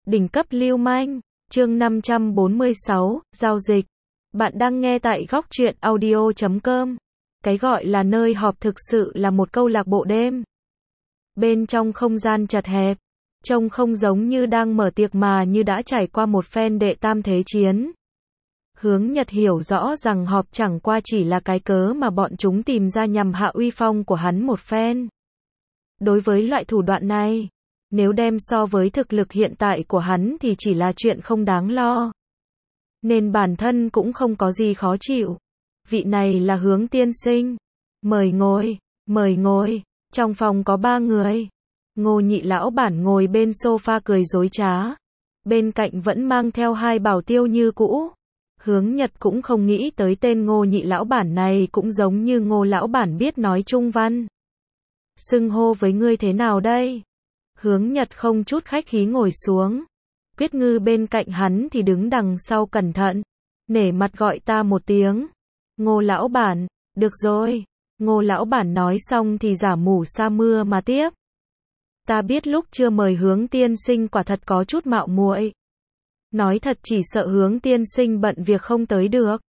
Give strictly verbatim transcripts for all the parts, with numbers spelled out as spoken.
Đỉnh cấp lưu manh, chương năm trăm bốn mươi sáu, giao dịch. Bạn đang nghe tại góc truyện audio chấm com. Cái gọi là nơi họp thực sự là một câu lạc bộ đêm. Bên trong không gian chật hẹp, trông không giống như đang mở tiệc mà như đã trải qua một phen đệ tam thế chiến. Hướng Nhật hiểu rõ rằng họp chẳng qua chỉ là cái cớ mà bọn chúng tìm ra nhằm hạ uy phong của hắn một phen. Đối với loại thủ đoạn này, nếu đem so với thực lực hiện tại của hắn thì chỉ là chuyện không đáng lo. Nên bản thân cũng không có gì khó chịu. Vị này là Hướng tiên sinh. Mời ngồi, mời ngồi. Trong phòng có ba người. Ngô Nhị lão bản ngồi bên sofa cười dối trá. Bên cạnh vẫn mang theo hai bảo tiêu như cũ. Hướng Nhật cũng không nghĩ tới tên Ngô Nhị lão bản này cũng giống như Ngô lão bản biết nói Trung văn. Xưng hô với ngươi thế nào đây? Hướng Nhật không chút khách khí ngồi xuống. Quyết Ngư bên cạnh hắn thì đứng đằng sau cẩn thận. Nể mặt gọi ta một tiếng. Ngô lão bản, được rồi. Ngô lão bản nói xong thì giả mù sa mưa mà tiếp. Ta biết lúc chưa mời Hướng tiên sinh quả thật có chút mạo muội. Nói thật chỉ sợ Hướng tiên sinh bận việc không tới được.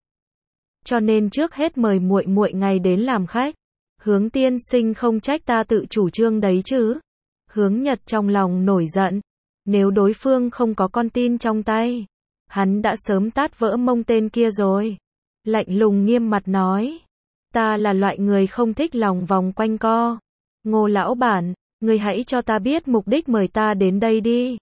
Cho nên trước hết mời muội muội ngày đến làm khách. Hướng tiên sinh không trách ta tự chủ trương đấy chứ. Hướng Nhật trong lòng nổi giận. Nếu đối phương không có con tin trong tay, hắn đã sớm tát vỡ mông tên kia rồi. Lạnh lùng nghiêm mặt nói. Ta là loại người không thích lòng vòng quanh co. Ngô lão bản, người hãy cho ta biết mục đích mời ta đến đây đi.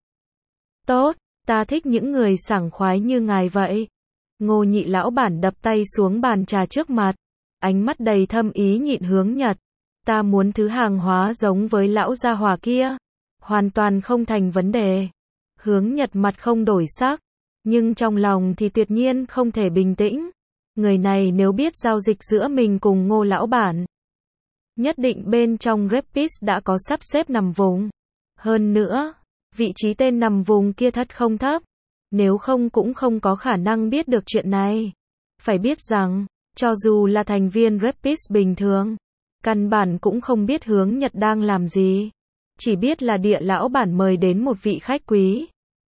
Tốt, ta thích những người sảng khoái như ngài vậy. Ngô Nhị lão bản đập tay xuống bàn trà trước mặt. Ánh mắt đầy thâm ý nhịn Hướng Nhật. Ta muốn thứ hàng hóa giống với lão gia hỏa kia. Hoàn toàn không thành vấn đề. Hướng Nhật mặt không đổi sắc. Nhưng trong lòng thì tuyệt nhiên không thể bình tĩnh. Người này nếu biết giao dịch giữa mình cùng Ngô lão bản, nhất định bên trong Rapid đã có sắp xếp nằm vùng. Hơn nữa, vị trí tên nằm vùng kia thật không thấp. Nếu không cũng không có khả năng biết được chuyện này. Phải biết rằng, cho dù là thành viên Rapid bình thường, căn bản cũng không biết Hướng Nhật đang làm gì. Chỉ biết là địa lão bản mời đến một vị khách quý.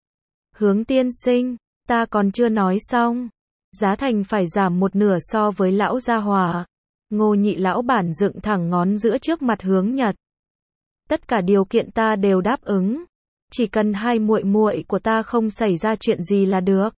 Hướng tiên sinh, ta còn chưa nói xong. Giá thành phải giảm một nửa so với lão gia hỏa. Ngô Nhị lão bản dựng thẳng ngón giữa trước mặt Hướng Nhật. Tất cả điều kiện ta đều đáp ứng. Chỉ cần hai muội muội của ta không xảy ra chuyện gì là được.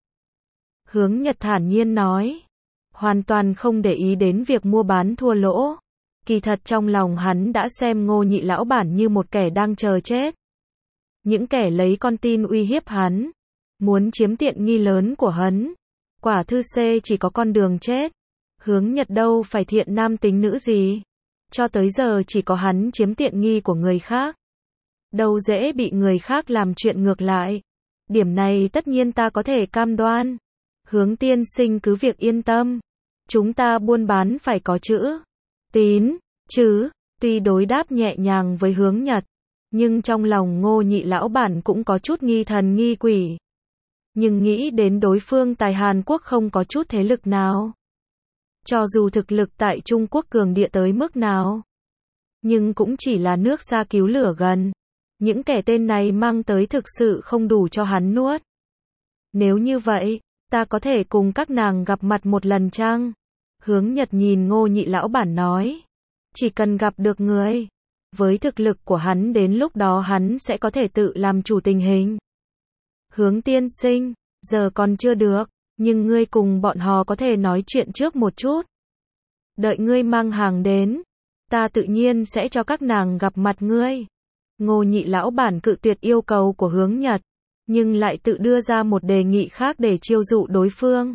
Hướng Nhật thản nhiên nói. Hoàn toàn không để ý đến việc mua bán thua lỗ. Kỳ thật trong lòng hắn đã xem Ngô Nhị lão bản như một kẻ đang chờ chết. Những kẻ lấy con tin uy hiếp hắn, muốn chiếm tiện nghi lớn của hắn. Quả thư C chỉ có con đường chết. Hướng Nhật đâu phải thiện nam tính nữ gì. Cho tới giờ chỉ có hắn chiếm tiện nghi của người khác. Đâu dễ bị người khác làm chuyện ngược lại. Điểm này tất nhiên ta có thể cam đoan. Hướng tiên sinh cứ việc yên tâm. Chúng ta buôn bán phải có chữ tín, chứ. Tuy đối đáp nhẹ nhàng với Hướng Nhật, nhưng trong lòng Ngô Nhị lão bản cũng có chút nghi thần nghi quỷ. Nhưng nghĩ đến đối phương tại Hàn Quốc không có chút thế lực nào. Cho dù thực lực tại Trung Quốc cường địa tới mức nào, nhưng cũng chỉ là nước xa cứu lửa gần. Những kẻ tên này mang tới thực sự không đủ cho hắn nuốt. Nếu như vậy, ta có thể cùng các nàng gặp mặt một lần chăng? Hướng Nhật nhìn Ngô Nhị lão bản nói. Chỉ cần gặp được người, với thực lực của hắn đến lúc đó hắn sẽ có thể tự làm chủ tình hình. Hướng tiên sinh, giờ còn chưa được, nhưng ngươi cùng bọn họ có thể nói chuyện trước một chút. Đợi ngươi mang hàng đến, ta tự nhiên sẽ cho các nàng gặp mặt ngươi. Ngô Nhị lão bản cự tuyệt yêu cầu của Hướng Nhật, nhưng lại tự đưa ra một đề nghị khác để chiêu dụ đối phương.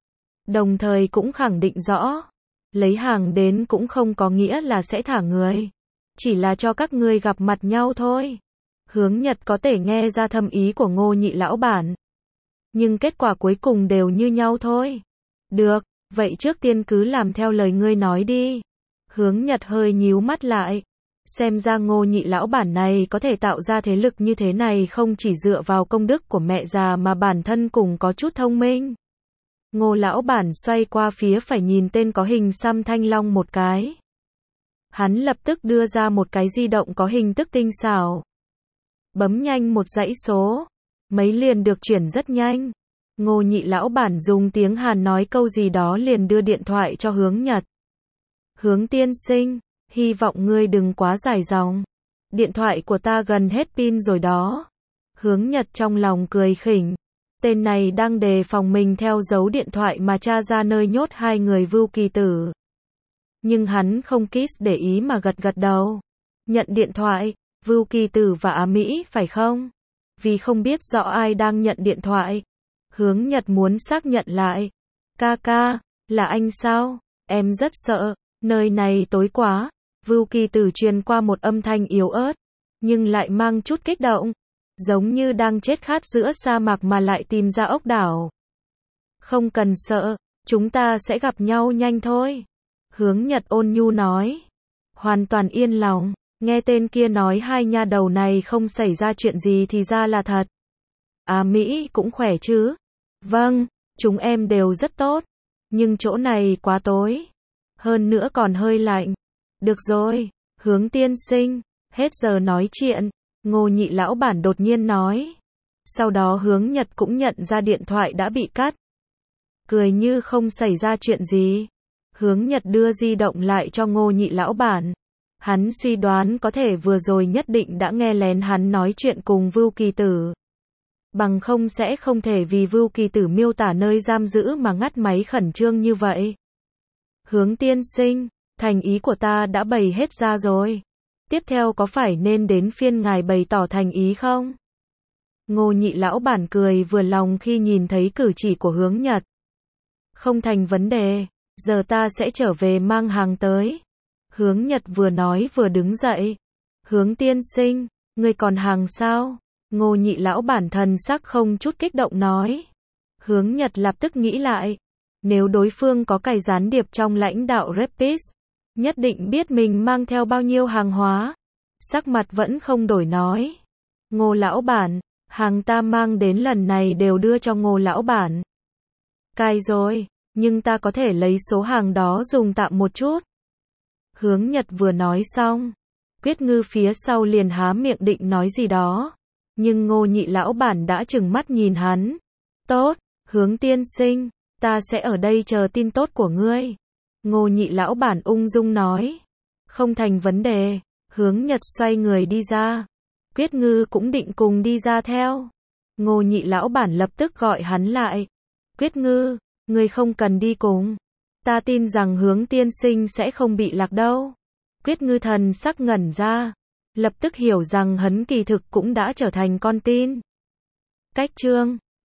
Đồng thời cũng khẳng định rõ, lấy hàng đến cũng không có nghĩa là sẽ thả người, chỉ là cho các ngươi gặp mặt nhau thôi. Hướng Nhật có thể nghe ra thâm ý của Ngô Nhị lão bản, nhưng kết quả cuối cùng đều như nhau thôi. Được, vậy trước tiên cứ làm theo lời ngươi nói đi. Hướng Nhật hơi nhíu mắt lại. Xem ra Ngô Nhị lão bản này có thể tạo ra thế lực như thế này không chỉ dựa vào công đức của mẹ già mà bản thân cũng có chút thông minh. Ngô lão bản xoay qua phía phải nhìn tên có hình xăm thanh long một cái. Hắn lập tức đưa ra một cái di động có hình thức tinh xảo. Bấm nhanh một dãy số. mấy liền được chuyển rất nhanh. Ngô Nhị lão bản dùng tiếng Hàn nói câu gì đó liền đưa điện thoại cho Hướng Nhật. Hướng tiên sinh, hy vọng ngươi đừng quá dài dòng. Điện thoại của ta gần hết pin rồi đó. Hướng Nhật trong lòng cười khỉnh. Tên này đang đề phòng mình theo dấu điện thoại mà tra ra nơi nhốt hai người Vưu Kỳ Tử. Nhưng hắn không kiss để ý mà gật gật đầu. Nhận điện thoại, Vưu Kỳ Tử và Á Mỹ phải không? Vì không biết rõ ai đang nhận điện thoại. Hướng Nhật muốn xác nhận lại. Ca ca, là anh sao? Em rất sợ, nơi này tối quá. Vưu Kỳ Tử truyền qua một âm thanh yếu ớt, nhưng lại mang chút kích động. Giống như đang chết khát giữa sa mạc mà lại tìm ra ốc đảo. Không cần sợ, chúng ta sẽ gặp nhau nhanh thôi. Hướng Nhật ôn nhu nói. Hoàn toàn yên lòng, nghe tên kia nói hai nha đầu này không xảy ra chuyện gì thì ra là thật. À Mỹ cũng khỏe chứ? Vâng, chúng em đều rất tốt. Nhưng chỗ này quá tối. Hơn nữa còn hơi lạnh. Được rồi, Hướng tiên sinh, hết giờ nói chuyện. Ngô Nhị lão bản đột nhiên nói. Sau đó Hướng Nhật cũng nhận ra điện thoại đã bị cắt. Cười như không xảy ra chuyện gì. Hướng Nhật đưa di động lại cho Ngô Nhị lão bản. Hắn suy đoán có thể vừa rồi nhất định đã nghe lén hắn nói chuyện cùng Vưu Kỳ Tử. Bằng không sẽ không thể vì Vưu Kỳ Tử miêu tả nơi giam giữ mà ngắt máy khẩn trương như vậy. Hướng tiên sinh, thành ý của ta đã bày hết ra rồi. Tiếp theo có phải nên đến phiên ngài bày tỏ thành ý không? Ngô Nhị lão bản cười vừa lòng khi nhìn thấy cử chỉ của Hướng Nhật. Không thành vấn đề, giờ ta sẽ trở về mang hàng tới. Hướng Nhật vừa nói vừa đứng dậy. Hướng tiên sinh, ngươi còn hàng sao? Ngô Nhị lão bản thần sắc không chút kích động nói. Hướng Nhật lập tức nghĩ lại. Nếu đối phương có cài gián điệp trong lãnh đạo Rapid, nhất định biết mình mang theo bao nhiêu hàng hóa. Sắc mặt vẫn không đổi nói. Ngô lão bản, hàng ta mang đến lần này đều đưa cho Ngô lão bản. Cài rồi, nhưng ta có thể lấy số hàng đó dùng tạm một chút. Hướng Nhật vừa nói xong, Quyết Ngư phía sau liền há miệng định nói gì đó. Nhưng Ngô Nhị lão bản đã trừng mắt nhìn hắn. Tốt, Hướng tiên sinh, ta sẽ ở đây chờ tin tốt của ngươi. Ngô Nhị lão bản ung dung nói. Không thành vấn đề. Hướng Nhật xoay người đi ra. Quyết Ngư cũng định cùng đi ra theo. Ngô Nhị lão bản lập tức gọi hắn lại. Quyết Ngư, ngươi không cần đi cùng. Ta tin rằng Hướng tiên sinh sẽ không bị lạc đâu. Quyết Ngư thần sắc ngẩn ra. Lập tức hiểu rằng hắn kỳ thực cũng đã trở thành con tin. Cách chương